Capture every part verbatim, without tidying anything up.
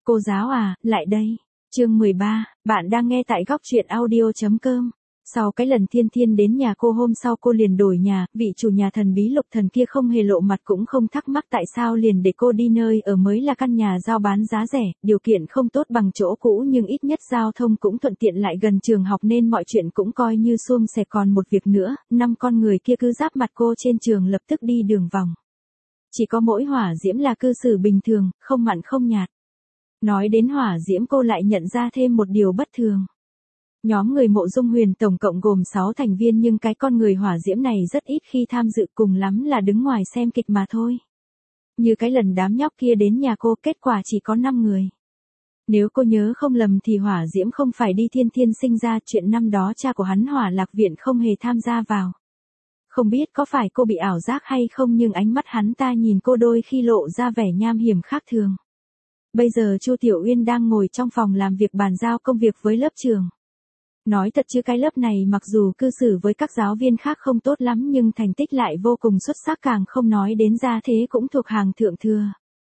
Cô giáo à, lại đây. Chương mười ba, bạn đang nghe tại góc truyện audio chấm com. Sau cái lần Thiên Thiên đến nhà cô hôm sau cô liền đổi nhà, vị chủ nhà thần bí Lục Thần kia không hề lộ mặt cũng không thắc mắc tại sao liền để cô đi nơi ở mới là căn nhà giao bán giá rẻ, điều kiện không tốt bằng chỗ cũ nhưng ít nhất giao thông cũng thuận tiện lại gần trường học nên mọi chuyện cũng coi như suôn sẻ. Còn một việc nữa, năm con người kia cứ giáp mặt cô trên trường lập tức đi đường vòng. Chỉ có mỗi Hỏa Diễm là cư xử bình thường, không mặn không nhạt. Nói đến Hỏa Diễm cô lại nhận ra thêm một điều bất thường. Nhóm người Mộ Dung Huyền tổng cộng gồm sáu thành viên nhưng cái con người Hỏa Diễm này rất ít khi tham dự, cùng lắm là đứng ngoài xem kịch mà thôi. Như cái lần đám nhóc kia đến nhà cô, kết quả chỉ có năm người. Nếu cô nhớ không lầm thì Hỏa Diễm không phải đi Thiên Thiên sinh ra, chuyện năm đó cha của hắn Hỏa Lạc Viện không hề tham gia vào. Không biết có phải cô bị ảo giác hay không nhưng ánh mắt hắn ta nhìn cô đôi khi lộ ra vẻ nham hiểm khác thường. Bây giờ Chu Tiểu Uyên đang ngồi trong phòng làm việc bàn giao công việc với lớp trưởng. Nói thật chứ cái lớp này mặc dù cư xử với các giáo viên khác không tốt lắm nhưng thành tích lại vô cùng xuất sắc, càng không nói đến gia thế cũng thuộc hàng thượng thừa.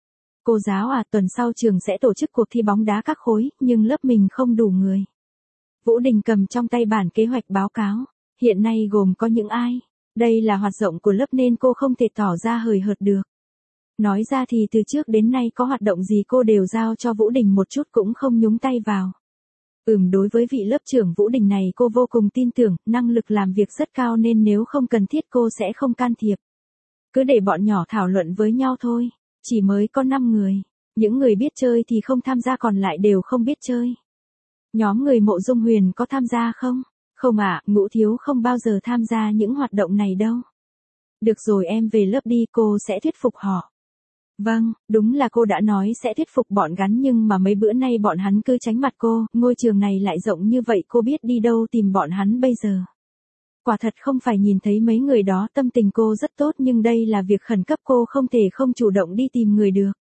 Cô giáo à, tuần sau trường sẽ tổ chức cuộc thi bóng đá các khối, nhưng lớp mình không đủ người. Vũ Đình cầm trong tay bản kế hoạch báo cáo. Hiện nay gồm có những ai? Đây là hoạt động của lớp nên cô không thể tỏ ra hời hợt được. Nói ra thì từ trước đến nay có hoạt động gì cô đều giao cho Vũ Đình một chút cũng không nhúng tay vào. Ừm, đối với vị lớp trưởng Vũ Đình này cô vô cùng tin tưởng, năng lực làm việc rất cao nên nếu không cần thiết cô sẽ không can thiệp. Cứ để bọn nhỏ thảo luận với nhau thôi, chỉ mới có năm người. Những người biết chơi thì không tham gia còn lại đều không biết chơi. Nhóm người Mộ Dung Huyền có tham gia không? Không ạ, à, Ngũ Thiếu không bao giờ tham gia những hoạt động này đâu. Được rồi em về lớp đi, cô sẽ thuyết phục họ. Vâng, đúng là cô đã nói sẽ thuyết phục bọn Gắn nhưng mà mấy bữa nay bọn hắn cứ tránh mặt cô, ngôi trường này lại rộng như vậy cô biết đi đâu tìm bọn hắn bây giờ. Quả thật không phải nhìn thấy mấy người đó tâm tình cô rất tốt nhưng đây là việc khẩn cấp cô không thể không chủ động đi tìm người được.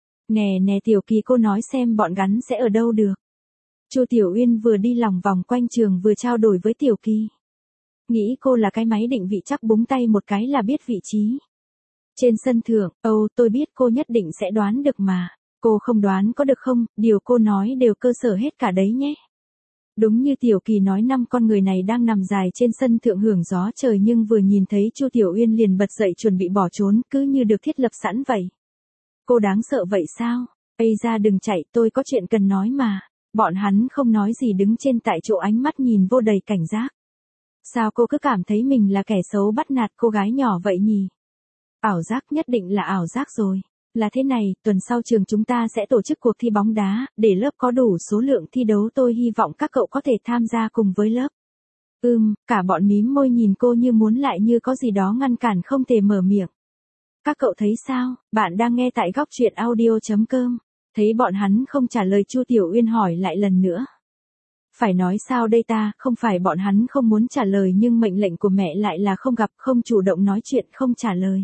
Nè nè Tiểu Kỳ, cô nói xem bọn Gắn sẽ ở đâu được. Chu Tiểu Uyên vừa đi lòng vòng quanh trường vừa trao đổi với Tiểu Kỳ. Nghĩ cô là cái máy định vị chắc búng tay một cái là biết vị trí. Trên sân thượng, âu tôi biết cô nhất định sẽ đoán được mà. Cô không đoán có được không, điều cô nói đều cơ sở hết cả đấy nhé. Đúng như Tiểu Kỳ nói, năm con người này đang nằm dài trên sân thượng hưởng gió trời nhưng vừa nhìn thấy Chu Tiểu Uyên liền bật dậy chuẩn bị bỏ trốn, cứ như được thiết lập sẵn vậy. Cô đáng sợ vậy sao? Ây ra đừng chạy, tôi có chuyện cần nói mà. Bọn hắn không nói gì đứng trên tại chỗ ánh mắt nhìn vô đầy cảnh giác. Sao cô cứ cảm thấy mình là kẻ xấu bắt nạt cô gái nhỏ vậy nhỉ? Ảo giác, nhất định là ảo giác rồi. Là thế này, tuần sau trường chúng ta sẽ tổ chức cuộc thi bóng đá, để lớp có đủ số lượng thi đấu, tôi hy vọng các cậu có thể tham gia cùng với lớp. Ừm, cả bọn mím môi nhìn cô như muốn lại như có gì đó ngăn cản không thể mở miệng. Các cậu thấy sao? Bạn đang nghe tại góc truyện audio chấm com. Thấy bọn hắn không trả lời, Chu Tiểu Uyên hỏi lại lần nữa. Phải nói sao đây ta, không phải bọn hắn không muốn trả lời nhưng mệnh lệnh của mẹ lại là không gặp, không chủ động nói chuyện, không trả lời.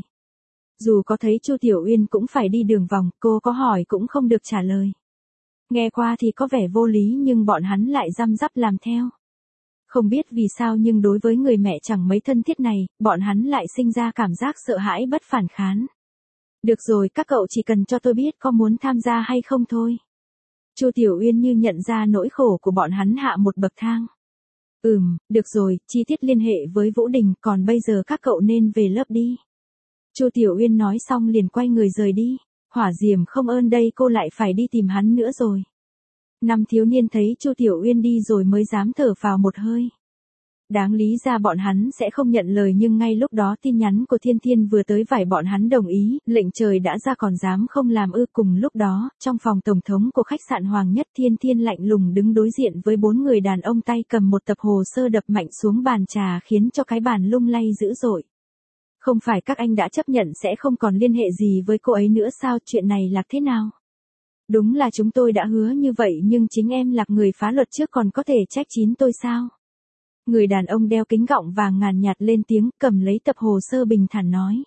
Dù có thấy Chu Tiểu Uyên cũng phải đi đường vòng, cô có hỏi cũng không được trả lời. Nghe qua thì có vẻ vô lý nhưng bọn hắn lại răm rắp làm theo. Không biết vì sao nhưng đối với người mẹ chẳng mấy thân thiết này, bọn hắn lại sinh ra cảm giác sợ hãi bất phản kháng. Được rồi, các cậu chỉ cần cho tôi biết có muốn tham gia hay không thôi. Chu Tiểu Uyên như nhận ra nỗi khổ của bọn hắn, hạ một bậc thang. Ừm, được rồi, chi tiết liên hệ với Vũ Đình, còn bây giờ các cậu nên về lớp đi. Chu Tiểu Uyên nói xong liền quay người rời đi. Hỏa Diễm không ơn đây, cô lại phải đi tìm hắn nữa rồi. Năm thiếu niên thấy Chu Tiểu Uyên đi rồi mới dám thở vào một hơi. Đáng lý ra bọn hắn sẽ không nhận lời nhưng ngay lúc đó tin nhắn của Thiên Thiên vừa tới, vải bọn hắn đồng ý, lệnh trời đã ra còn dám không làm ư. Cùng lúc đó, trong phòng tổng thống của khách sạn Hoàng Nhất, Thiên Thiên lạnh lùng đứng đối diện với bốn người đàn ông, tay cầm một tập hồ sơ đập mạnh xuống bàn trà khiến cho cái bàn lung lay dữ dội. Không phải các anh đã chấp nhận sẽ không còn liên hệ gì với cô ấy nữa sao, chuyện này là thế nào? Đúng là chúng tôi đã hứa như vậy nhưng chính em là người phá luật trước còn có thể trách chín tôi sao? Người đàn ông đeo kính gọng vàng ngàn nhạt lên tiếng, cầm lấy tập hồ sơ bình thản nói.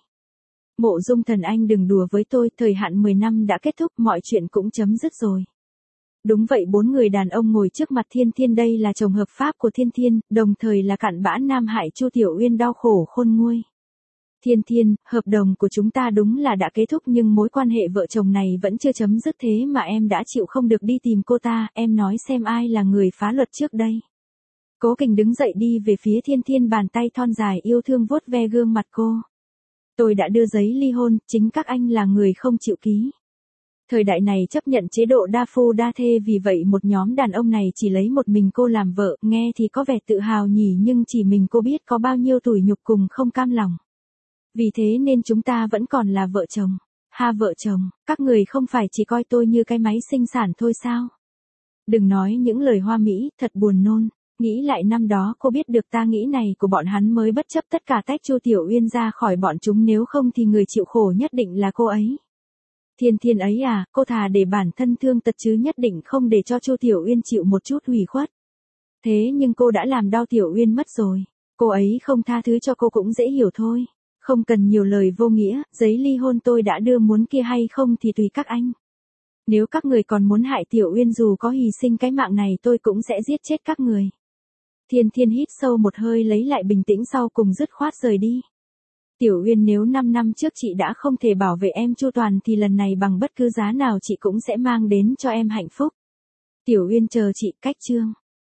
Mộ Dung Thần, anh đừng đùa với tôi, thời hạn mười năm đã kết thúc, mọi chuyện cũng chấm dứt rồi. Đúng vậy, bốn người đàn ông ngồi trước mặt Thiên Thiên đây là chồng hợp pháp của Thiên Thiên, đồng thời là cặn bã nam hại Chu Tiểu Uyên đau khổ khôn nguôi. Thiên Thiên, hợp đồng của chúng ta đúng là đã kết thúc nhưng mối quan hệ vợ chồng này vẫn chưa chấm dứt thế mà em đã chịu không được đi tìm cô ta, em nói xem ai là người phá luật trước đây. Cố Kình đứng dậy đi về phía Thiên Thiên, bàn tay thon dài yêu thương vuốt ve gương mặt cô. Tôi đã đưa giấy ly hôn, chính các anh là người không chịu ký. Thời đại này chấp nhận chế độ đa phu đa thê, vì vậy một nhóm đàn ông này chỉ lấy một mình cô làm vợ, nghe thì có vẻ tự hào nhỉ, nhưng chỉ mình cô biết có bao nhiêu tủi nhục cùng không cam lòng. Vì thế nên chúng ta vẫn còn là vợ chồng. Ha vợ chồng, các người không phải chỉ coi tôi như cái máy sinh sản thôi sao? Đừng nói những lời hoa mỹ, thật buồn nôn. Nghĩ lại năm đó cô biết được ta nghĩ này của bọn hắn mới bất chấp tất cả tách Chu Tiểu Uyên ra khỏi bọn chúng, nếu không thì người chịu khổ nhất định là cô ấy. Thiên Thiên ấy à, cô thà để bản thân thương tật chứ nhất định không để cho Chu Tiểu Uyên chịu một chút ủy khuất. Thế nhưng cô đã làm đau Tiểu Uyên mất rồi. Cô ấy không tha thứ cho cô cũng dễ hiểu thôi. Không cần nhiều lời vô nghĩa, giấy ly hôn tôi đã đưa, muốn kia hay không thì tùy các anh. Nếu các người còn muốn hại Tiểu Uyên, dù có hy sinh cái mạng này tôi cũng sẽ giết chết các người. Thiên Thiên hít sâu một hơi lấy lại bình tĩnh, sau cùng dứt khoát rời đi. Tiểu Uyên, nếu năm năm trước chị đã không thể bảo vệ em chu toàn thì lần này bằng bất cứ giá nào chị cũng sẽ mang đến cho em hạnh phúc. Tiểu Uyên chờ chị, cách chương.